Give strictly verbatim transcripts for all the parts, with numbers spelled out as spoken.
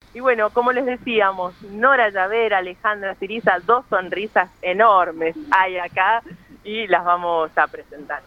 Y bueno, como les decíamos, Nora Llaver, Alejandra Ciriza, dos sonrisas enormes hay acá y las vamos a presentar.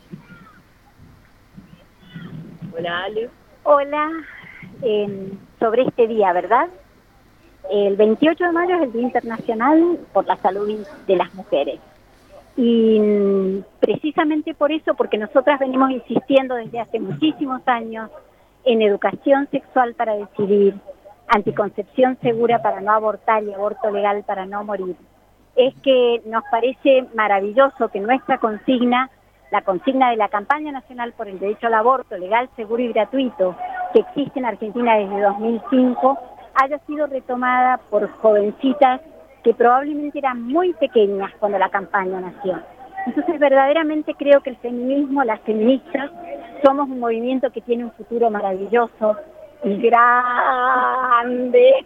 Hola, Ale. Hola, eh, sobre este día, ¿verdad? El veintiocho de mayo es el Día Internacional por la Salud de las Mujeres. Y mm, precisamente por eso, porque nosotras venimos insistiendo desde hace muchísimos años en educación sexual para decidir, anticoncepción segura para no abortar y aborto legal para no morir, es que nos parece maravilloso que nuestra consigna, la consigna de la Campaña Nacional por el Derecho al Aborto Legal, Seguro y Gratuito, que existe en Argentina desde dos mil cinco, haya sido retomada por jovencitas que probablemente eran muy pequeñas cuando la campaña nació. Entonces, verdaderamente creo que el feminismo, las feministas, somos un movimiento que tiene un futuro maravilloso y grande.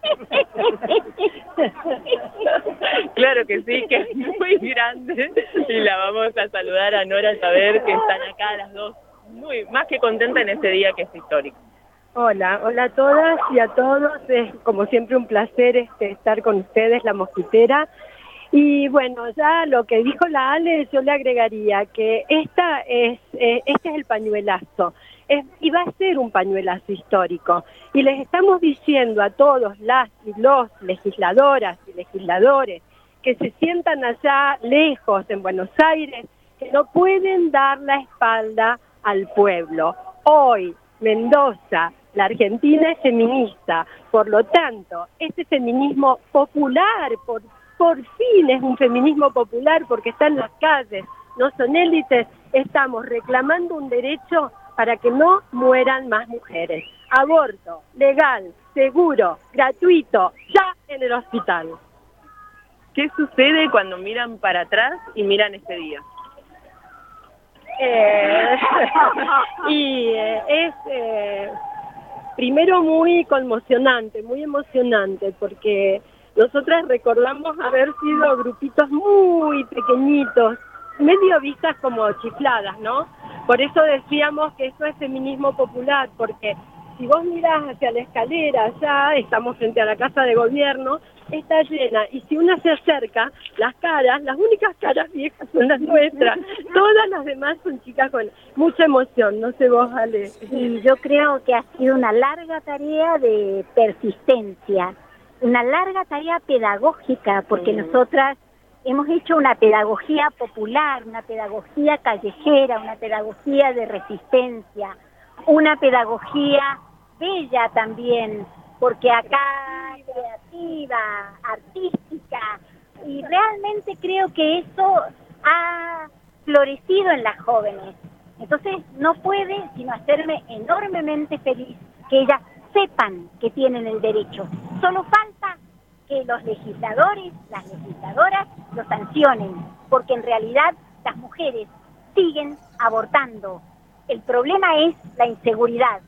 Claro que sí, que es muy grande, y la vamos a saludar a Nora Llaver, que están acá las dos, muy más que contentas en este día que es histórico. Hola, hola a todas y a todos, es como siempre un placer este, estar con ustedes, La Mosquitera. Y bueno, ya lo que dijo la Ale, yo le agregaría que esta es, eh, este es el pañuelazo, es, y va a ser un pañuelazo histórico. Y les estamos diciendo a todos las y los legisladoras y legisladores que se sientan allá lejos en Buenos Aires, que no pueden dar la espalda al pueblo. Hoy, Mendoza, la Argentina es feminista, por lo tanto, este feminismo popular, por Por fin es un feminismo popular porque está en las calles, no son élites, estamos reclamando un derecho para que no mueran más mujeres. Aborto, legal, seguro, gratuito, ya en el hospital. ¿Qué sucede cuando miran para atrás y miran este día? Eh, y eh, es eh, primero muy conmocionante, muy emocionante, porque nosotras recordamos haber sido grupitos muy pequeñitos, medio vistas como chifladas, ¿no? Por eso decíamos que esto es feminismo popular, porque si vos mirás hacia la escalera, ya estamos frente a la Casa de Gobierno, está llena, y si una se acerca, las caras, las únicas caras viejas son las nuestras, todas las demás son chicas con mucha emoción, no sé vos, Ale. Y yo creo que ha sido una larga tarea de persistencia, una larga tarea pedagógica, porque nosotras hemos hecho una pedagogía popular, una pedagogía callejera, una pedagogía de resistencia, una pedagogía bella también, porque acá creativa, artística, y realmente creo que eso ha florecido en las jóvenes. Entonces no puede sino hacerme enormemente feliz que ellas sepan que tienen el derecho. Solo falta que los legisladores, las legisladoras lo sancionen, porque en realidad las mujeres siguen abortando. El problema es la inseguridad.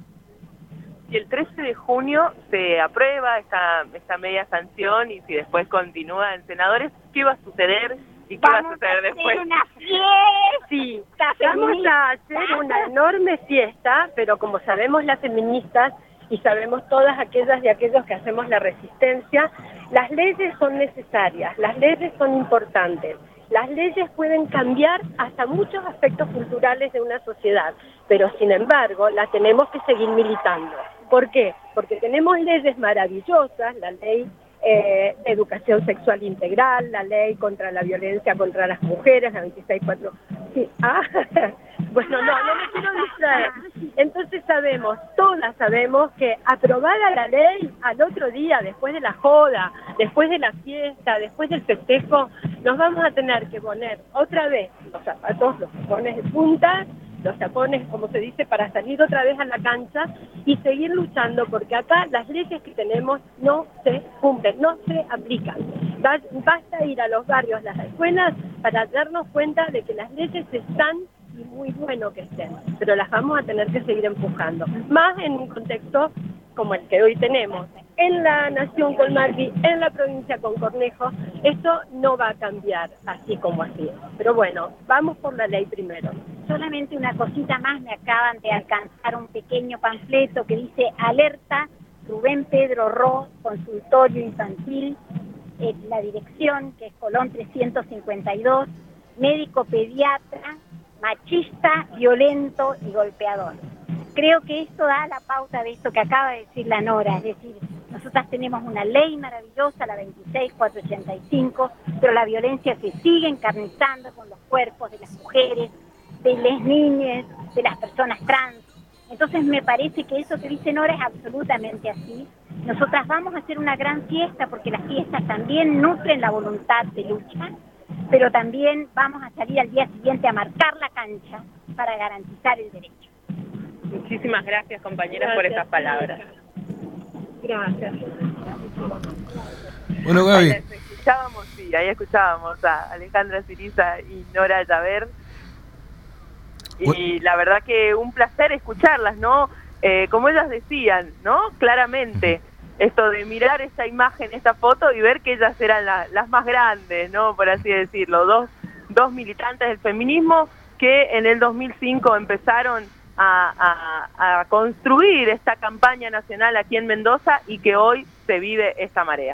Y el trece de junio se aprueba esta, esta media sanción, y si después continúa en senadores, ¿qué va a suceder? ¿Y qué Vamos va a suceder a después? hacer una fiesta. Sí, vamos a hacer una enorme fiesta, pero como sabemos las feministas y sabemos todas aquellas y aquellos que hacemos la resistencia, las leyes son necesarias, las leyes son importantes. Las leyes pueden cambiar hasta muchos aspectos culturales de una sociedad, pero sin embargo las tenemos que seguir militando. ¿Por qué? Porque tenemos leyes maravillosas, la ley eh, de educación sexual integral, la ley contra la violencia contra las mujeres, la veintiséis cuatro. Sí. Ah, bueno, no, no me quiero distraer. Entonces sabemos, todas sabemos que aprobada la ley, al otro día, después de la joda, después de la fiesta, después del festejo, nos vamos a tener que poner otra vez los zapatos, los tapones de punta, los tapones, como se dice, para salir otra vez a la cancha y seguir luchando, porque acá las leyes que tenemos no se cumplen, no se aplican. Basta ir a los barrios, las escuelas, para darnos cuenta de que las leyes están, y muy bueno que estén, pero las vamos a tener que seguir empujando, más en un contexto como el que hoy tenemos, en la nación con Macri, en la provincia con Cornejo. Esto no va a cambiar así como así, pero bueno, vamos por la ley primero. Solamente una cosita más, me acaban de alcanzar un pequeño panfleto que dice alerta Rubén Pedro Ro, consultorio infantil, eh, la dirección que es Colón trescientos cincuenta y dos, médico pediatra, machista, violento y golpeador. Creo que esto da la pauta de esto que acaba de decir la Nora, es decir, nosotras tenemos una ley maravillosa, la veintiséis mil cuatrocientos ochenta y cinco, pero la violencia se sigue encarnizando con los cuerpos de las mujeres, de las niñas, de las personas trans. Entonces me parece que eso que dice Nora es absolutamente así. Nosotras vamos a hacer una gran fiesta porque las fiestas también nutren la voluntad de lucha, pero también vamos a salir al día siguiente a marcar la cancha para garantizar el derecho. Muchísimas gracias, compañeras, Gracias. por estas palabras. Gracias. Bueno, Gaby. Ahí escuchábamos, sí, ahí escuchábamos a Alejandra Ciriza y Nora Llaver. Y la verdad que un placer escucharlas, ¿no? Eh, como ellas decían, ¿no? Claramente, esto de mirar esta imagen, esta foto y ver que ellas eran la, las más grandes, ¿no? Por así decirlo, dos, dos militantes del feminismo que en el dos mil cinco empezaron a, a, a construir esta campaña nacional aquí en Mendoza y que hoy se vive esta marea.